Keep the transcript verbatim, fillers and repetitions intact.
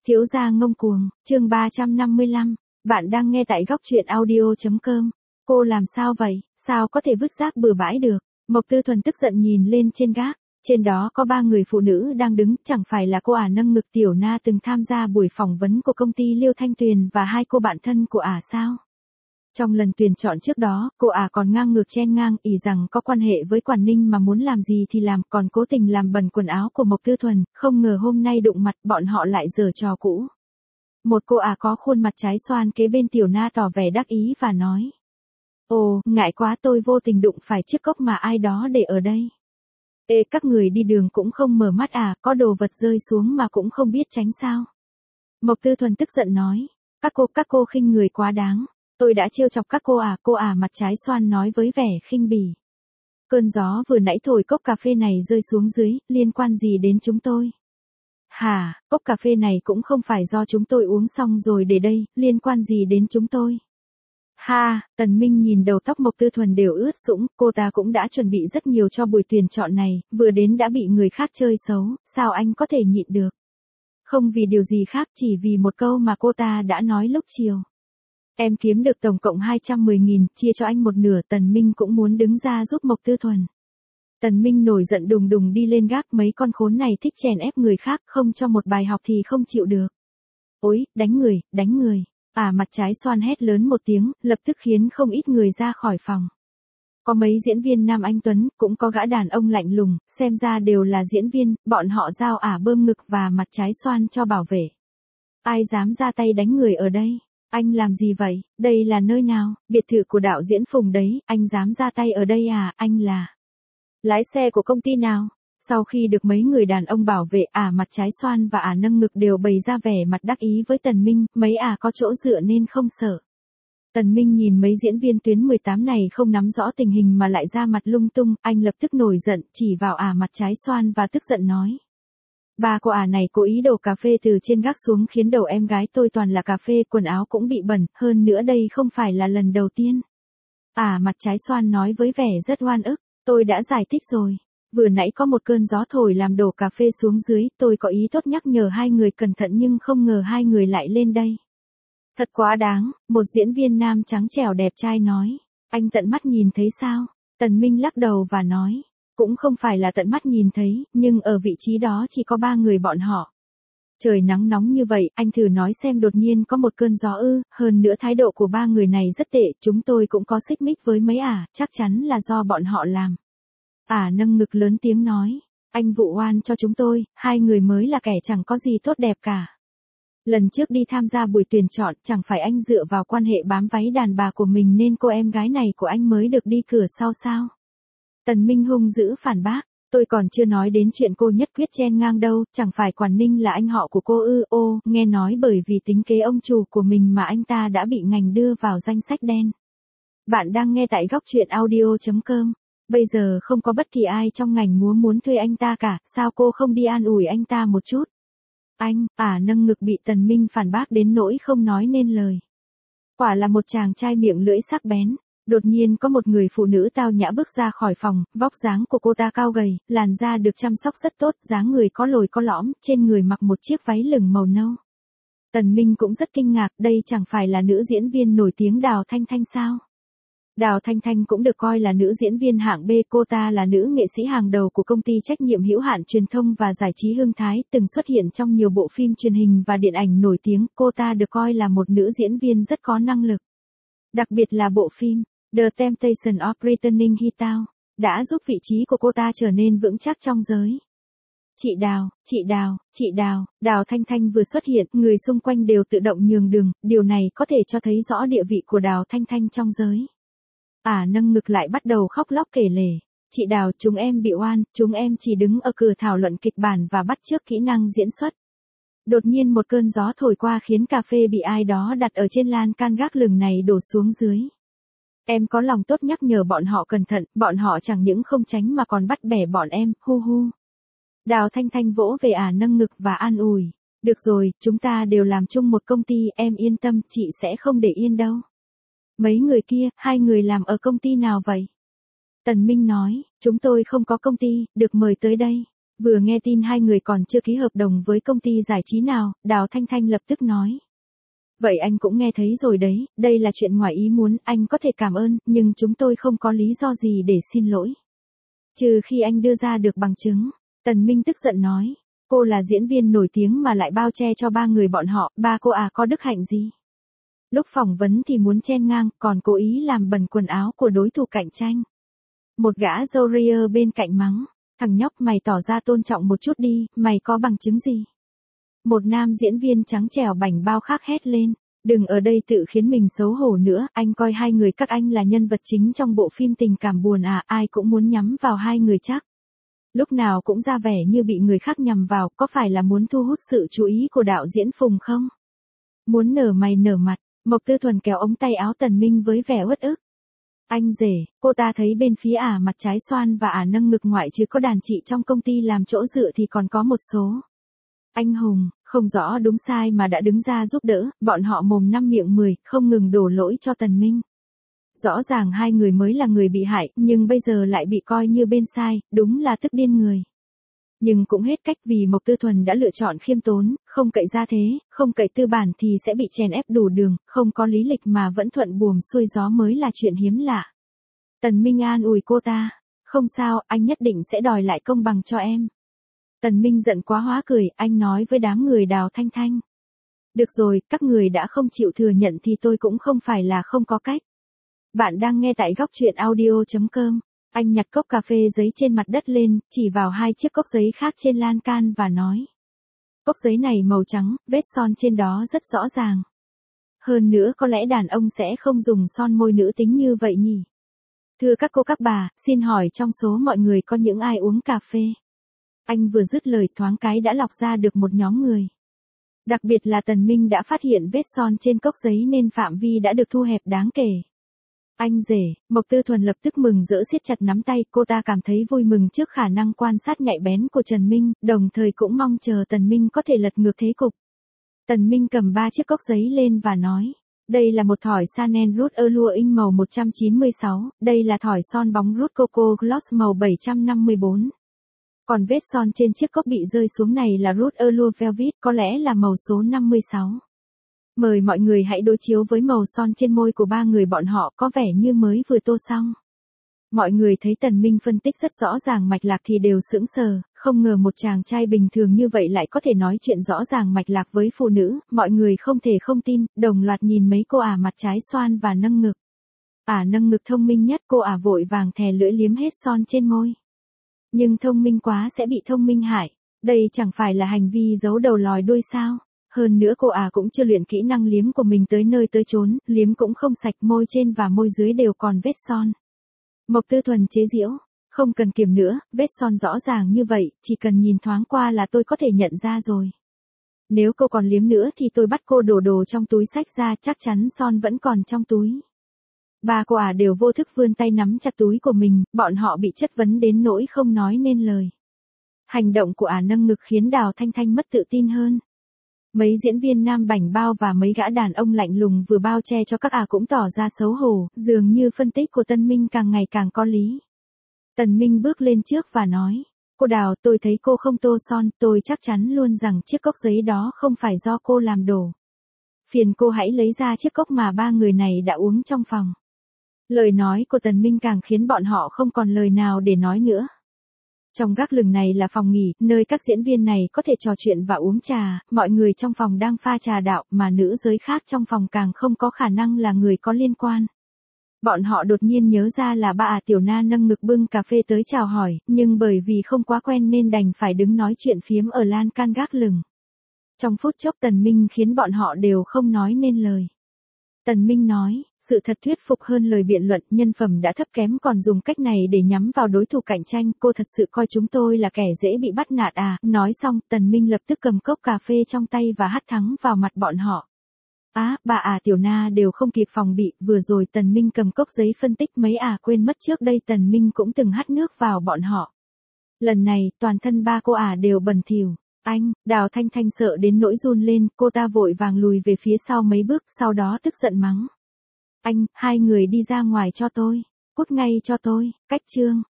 Thiếu gia ngông cuồng, chương ba trăm năm mươi lăm, bạn đang nghe tại góc truyện audio.com. Cô làm sao vậy, sao có thể vứt rác bừa bãi được? Mộc Tư Thuần tức giận nhìn lên trên gác, trên đó có ba người phụ nữ đang đứng, chẳng phải là cô ả nâng ngực Tiểu Na từng tham gia buổi phỏng vấn của công ty Liêu Thanh Tuyền và hai cô bạn thân của ả sao? Trong lần tuyển chọn trước đó, cô ả còn ngang ngược chen ngang ỷ rằng có quan hệ với Quản Ninh mà muốn làm gì thì làm, còn cố tình làm bẩn quần áo của Mộc Tư Thuần, không ngờ hôm nay đụng mặt bọn họ lại giở trò cũ. Một cô ả có khuôn mặt trái xoan kế bên Tiểu Na tỏ vẻ đắc ý và nói: "Ồ, ngại quá, tôi vô tình đụng phải chiếc cốc mà ai đó để ở đây." "Ê, các người đi đường cũng không mở mắt à, có đồ vật rơi xuống mà cũng không biết tránh sao?" Mộc Tư Thuần tức giận nói: Các cô, các cô khinh người quá đáng. Tôi đã trêu chọc các cô à, cô à mặt trái xoan nói với vẻ khinh bỉ. Cơn gió vừa nãy thổi cốc cà phê này rơi xuống dưới, liên quan gì đến chúng tôi? Hả, cốc cà phê này cũng không phải do chúng tôi uống xong rồi để đây, liên quan gì đến chúng tôi? Ha, Tần Minh nhìn đầu tóc Mộc Tư Thuần đều ướt sũng, cô ta cũng đã chuẩn bị rất nhiều cho buổi tuyển chọn này, vừa đến đã bị người khác chơi xấu, sao anh có thể nhịn được? Không vì điều gì khác, chỉ vì một câu mà cô ta đã nói lúc chiều. Em kiếm được tổng cộng hai trăm mười nghìn, chia cho anh một nửa. Tần Minh cũng muốn đứng ra giúp Mộc Tư Thuần. Tần Minh nổi giận đùng đùng đi lên gác, mấy con khốn này thích chèn ép người khác, không cho một bài học thì không chịu được. Ôi, đánh người, đánh người. À mặt trái xoan hét lớn một tiếng, lập tức khiến không ít người ra khỏi phòng. Có mấy diễn viên nam anh tuấn, cũng có gã đàn ông lạnh lùng, xem ra đều là diễn viên, bọn họ giao ả bơm ngực và mặt trái xoan cho bảo vệ. Ai dám ra tay đánh người ở đây? Anh làm gì vậy? Đây là nơi nào? Biệt thự của đạo diễn Phùng đấy, anh dám ra tay ở đây à? Anh là lái xe của công ty nào? Sau khi được mấy người đàn ông bảo vệ, ả mặt trái xoan và ả nâng ngực đều bày ra vẻ mặt đắc ý với Tần Minh, mấy ả có chỗ dựa nên không sợ. Tần Minh nhìn mấy diễn viên tuyến mười tám này không nắm rõ tình hình mà lại ra mặt lung tung, anh lập tức nổi giận, chỉ vào ả mặt trái xoan và tức giận nói: Ba cô ả này cố ý đổ cà phê từ trên gác xuống khiến đầu em gái tôi toàn là cà phê, quần áo cũng bị bẩn, hơn nữa đây không phải là lần đầu tiên. Ả mặt trái xoan nói với vẻ rất oan ức, tôi đã giải thích rồi. Vừa nãy có một cơn gió thổi làm đổ cà phê xuống dưới, tôi có ý tốt nhắc nhở hai người cẩn thận nhưng không ngờ hai người lại lên đây. Thật quá đáng, một diễn viên nam trắng trẻo đẹp trai nói. Anh tận mắt nhìn thấy sao? Tần Minh lắc đầu và nói. Cũng không phải là tận mắt nhìn thấy, nhưng ở vị trí đó chỉ có ba người bọn họ. Trời nắng nóng như vậy, anh thử nói xem đột nhiên có một cơn gió ư, hơn nữa thái độ của ba người này rất tệ, chúng tôi cũng có xích mích với mấy ả, chắc chắn là do bọn họ làm. Ả nâng ngực lớn tiếng nói, anh vụ oan cho chúng tôi, hai người mới là kẻ chẳng có gì tốt đẹp cả. Lần trước đi tham gia buổi tuyển chọn, chẳng phải anh dựa vào quan hệ bám váy đàn bà của mình nên cô em gái này của anh mới được đi cửa sau sao? Tần Minh hung dữ phản bác, tôi còn chưa nói đến chuyện cô nhất quyết chen ngang đâu, chẳng phải Quản Ninh là anh họ của cô ư? Ô, nghe nói bởi vì tính kế ông chủ của mình mà anh ta đã bị ngành đưa vào danh sách đen. Bạn đang nghe tại góc truyện audio.com. Bây giờ không có bất kỳ ai trong ngành múa muốn thuê anh ta cả, sao cô không đi an ủi anh ta một chút? Anh, ả nâng ngực bị Tần Minh phản bác đến nỗi không nói nên lời. Quả là một chàng trai miệng lưỡi sắc bén. Đột nhiên có một người phụ nữ tao nhã bước ra khỏi phòng, vóc dáng của cô ta cao gầy, làn da được chăm sóc rất tốt, dáng người có lồi có lõm, trên người mặc một chiếc váy lửng màu nâu. Tần Minh cũng rất kinh ngạc, đây chẳng phải là nữ diễn viên nổi tiếng Đào Thanh Thanh sao? Đào Thanh Thanh cũng được coi là nữ diễn viên hạng B, cô ta là nữ nghệ sĩ hàng đầu của công ty trách nhiệm hữu hạn truyền thông và giải trí Hưng Thái, từng xuất hiện trong nhiều bộ phim truyền hình và điện ảnh nổi tiếng, cô ta được coi là một nữ diễn viên rất có năng lực. Đặc biệt là bộ phim The Temptation of Returning Hitao đã giúp vị trí của cô ta trở nên vững chắc trong giới. Chị Đào, chị Đào, chị Đào, Đào Thanh Thanh vừa xuất hiện, người xung quanh đều tự động nhường đường, điều này có thể cho thấy rõ địa vị của Đào Thanh Thanh trong giới. Ả nâng ngực lại bắt đầu khóc lóc kể lể. Chị Đào, chúng em bị oan, chúng em chỉ đứng ở cửa thảo luận kịch bản và bắt chước kỹ năng diễn xuất. Đột nhiên một cơn gió thổi qua khiến cà phê bị ai đó đặt ở trên lan can gác lửng này đổ xuống dưới. Em có lòng tốt nhắc nhở bọn họ cẩn thận, bọn họ chẳng những không tránh mà còn bắt bẻ bọn em, hu hu. Đào Thanh Thanh vỗ về ả nâng ngực và an ủi. Được rồi, chúng ta đều làm chung một công ty, em yên tâm, chị sẽ không để yên đâu. Mấy người kia, hai người làm ở công ty nào vậy? Tần Minh nói, chúng tôi không có công ty, được mời tới đây. Vừa nghe tin hai người còn chưa ký hợp đồng với công ty giải trí nào, Đào Thanh Thanh lập tức nói. Vậy anh cũng nghe thấy rồi đấy, đây là chuyện ngoài ý muốn, anh có thể cảm ơn, nhưng chúng tôi không có lý do gì để xin lỗi. Trừ khi anh đưa ra được bằng chứng. Tần Minh tức giận nói. Cô là diễn viên nổi tiếng mà lại bao che cho ba người bọn họ, ba cô à có đức hạnh gì? Lúc phỏng vấn thì muốn chen ngang, còn cố ý làm bẩn quần áo của đối thủ cạnh tranh. Một gã Jorier bên cạnh mắng. Thằng nhóc mày tỏ ra tôn trọng một chút đi, mày có bằng chứng gì? Một nam diễn viên trắng trẻo bảnh bao khác hét lên. Đừng ở đây tự khiến mình xấu hổ nữa, anh coi hai người các anh là nhân vật chính trong bộ phim tình cảm buồn à, ai cũng muốn nhắm vào hai người chắc. Lúc nào cũng ra vẻ như bị người khác nhằm vào, có phải là muốn thu hút sự chú ý của đạo diễn Phùng không? Muốn nở mày nở mặt, Mộc Tư Thuần kéo ống tay áo Tần Minh với vẻ uất ức. Anh rể, cô ta thấy bên phía ả mặt trái xoan và ả nâng ngực ngoại trừ có đàn chị trong công ty làm chỗ dựa thì còn có một số. Anh hùng, không rõ đúng sai mà đã đứng ra giúp đỡ, bọn họ mồm năm miệng mười, không ngừng đổ lỗi cho Tần Minh. Rõ ràng hai người mới là người bị hại, nhưng bây giờ lại bị coi như bên sai, đúng là tức điên người. Nhưng cũng hết cách vì Mộc Tư Thuần đã lựa chọn khiêm tốn, không cậy ra thế, không cậy tư bản thì sẽ bị chèn ép đủ đường, không có lý lịch mà vẫn thuận buồm xuôi gió mới là chuyện hiếm lạ. Tần Minh an ủi cô ta, không sao, anh nhất định sẽ đòi lại công bằng cho em. Tần Minh giận quá hóa cười, anh nói với đám người Đào Thanh Thanh. Được rồi, các người đã không chịu thừa nhận thì tôi cũng không phải là không có cách. Bạn đang nghe tại góc truyện audio chấm com. Anh nhặt cốc cà phê giấy trên mặt đất lên, chỉ vào hai chiếc cốc giấy khác trên lan can và nói. Cốc giấy này màu trắng, vết son trên đó rất rõ ràng. Hơn nữa có lẽ đàn ông sẽ không dùng son môi nữ tính như vậy nhỉ. Thưa các cô các bà, xin hỏi trong số mọi người có những ai uống cà phê? Anh vừa dứt lời thoáng cái đã lọc ra được một nhóm người. Đặc biệt là Tần Minh đã phát hiện vết son trên cốc giấy nên phạm vi đã được thu hẹp đáng kể. Anh rể, Mộc Tư Thuần lập tức mừng rỡ siết chặt nắm tay, cô ta cảm thấy vui mừng trước khả năng quan sát nhạy bén của Trần Minh, đồng thời cũng mong chờ Tần Minh có thể lật ngược thế cục. Tần Minh cầm ba chiếc cốc giấy lên và nói, đây là một thỏi Chanel Rouge Allure In màu một trăm chín mươi sáu, đây là thỏi son bóng Rouge Coco Gloss màu bảy trăm năm mươi bốn. Còn vết son trên chiếc cốc bị rơi xuống này là Rouge Allure Velvet, có lẽ là màu số năm mươi sáu. Mời mọi người hãy đối chiếu với màu son trên môi của ba người bọn họ có vẻ như mới vừa tô xong. Mọi người thấy Tần Minh phân tích rất rõ ràng mạch lạc thì đều sững sờ, không ngờ một chàng trai bình thường như vậy lại có thể nói chuyện rõ ràng mạch lạc với phụ nữ, mọi người không thể không tin, đồng loạt nhìn mấy cô ả mặt trái xoan và nâng ngực. Ả nâng ngực thông minh nhất, cô ả vội vàng thè lưỡi liếm hết son trên môi. Nhưng thông minh quá sẽ bị thông minh hại, đây chẳng phải là hành vi giấu đầu lòi đuôi sao? Hơn nữa cô à cũng chưa luyện kỹ năng liếm của mình tới nơi tới chốn, liếm cũng không sạch, môi trên và môi dưới đều còn vết son. Mộc Tư Thuần chế giễu, không cần kiểm nữa, vết son rõ ràng như vậy, chỉ cần nhìn thoáng qua là tôi có thể nhận ra rồi. Nếu cô còn liếm nữa thì tôi bắt cô đổ đồ trong túi xách ra, chắc chắn son vẫn còn trong túi. Ba cô à đều vô thức vươn tay nắm chặt túi của mình, bọn họ bị chất vấn đến nỗi không nói nên lời. Hành động của ả nâng ngực khiến Đào Thanh Thanh mất tự tin hơn. Mấy diễn viên nam bảnh bao và mấy gã đàn ông lạnh lùng vừa bao che cho các ả cũng tỏ ra xấu hổ, dường như phân tích của Tân Minh càng ngày càng có lý. Tần Minh bước lên trước và nói, cô Đào, tôi thấy cô không tô son, tôi chắc chắn luôn rằng chiếc cốc giấy đó không phải do cô làm đổ. Phiền cô hãy lấy ra chiếc cốc mà ba người này đã uống trong phòng. Lời nói của Tần Minh càng khiến bọn họ không còn lời nào để nói nữa. Trong gác lửng này là phòng nghỉ, nơi các diễn viên này có thể trò chuyện và uống trà, mọi người trong phòng đang pha trà đạo, mà nữ giới khác trong phòng càng không có khả năng là người có liên quan. Bọn họ đột nhiên nhớ ra là bà à Tiểu Na nâng ngực bưng cà phê tới chào hỏi, nhưng bởi vì không quá quen nên đành phải đứng nói chuyện phiếm ở lan can gác lửng. Trong phút chốc Tần Minh khiến bọn họ đều không nói nên lời. Tần Minh nói, sự thật thuyết phục hơn lời biện luận, nhân phẩm đã thấp kém còn dùng cách này để nhắm vào đối thủ cạnh tranh, cô thật sự coi chúng tôi là kẻ dễ bị bắt nạt à, nói xong, Tần Minh lập tức cầm cốc cà phê trong tay và hắt thắng vào mặt bọn họ. Á, à, bà à Tiểu Na đều không kịp phòng bị, vừa rồi Tần Minh cầm cốc giấy phân tích mấy à quên mất trước đây Tần Minh cũng từng hắt nước vào bọn họ. Lần này, toàn thân ba cô à đều bẩn thỉu. Anh, Đào Thanh Thanh sợ đến nỗi run lên, cô ta vội vàng lùi về phía sau mấy bước, sau đó tức giận mắng. Anh, hai người đi ra ngoài cho tôi, cút ngay cho tôi, cách chương.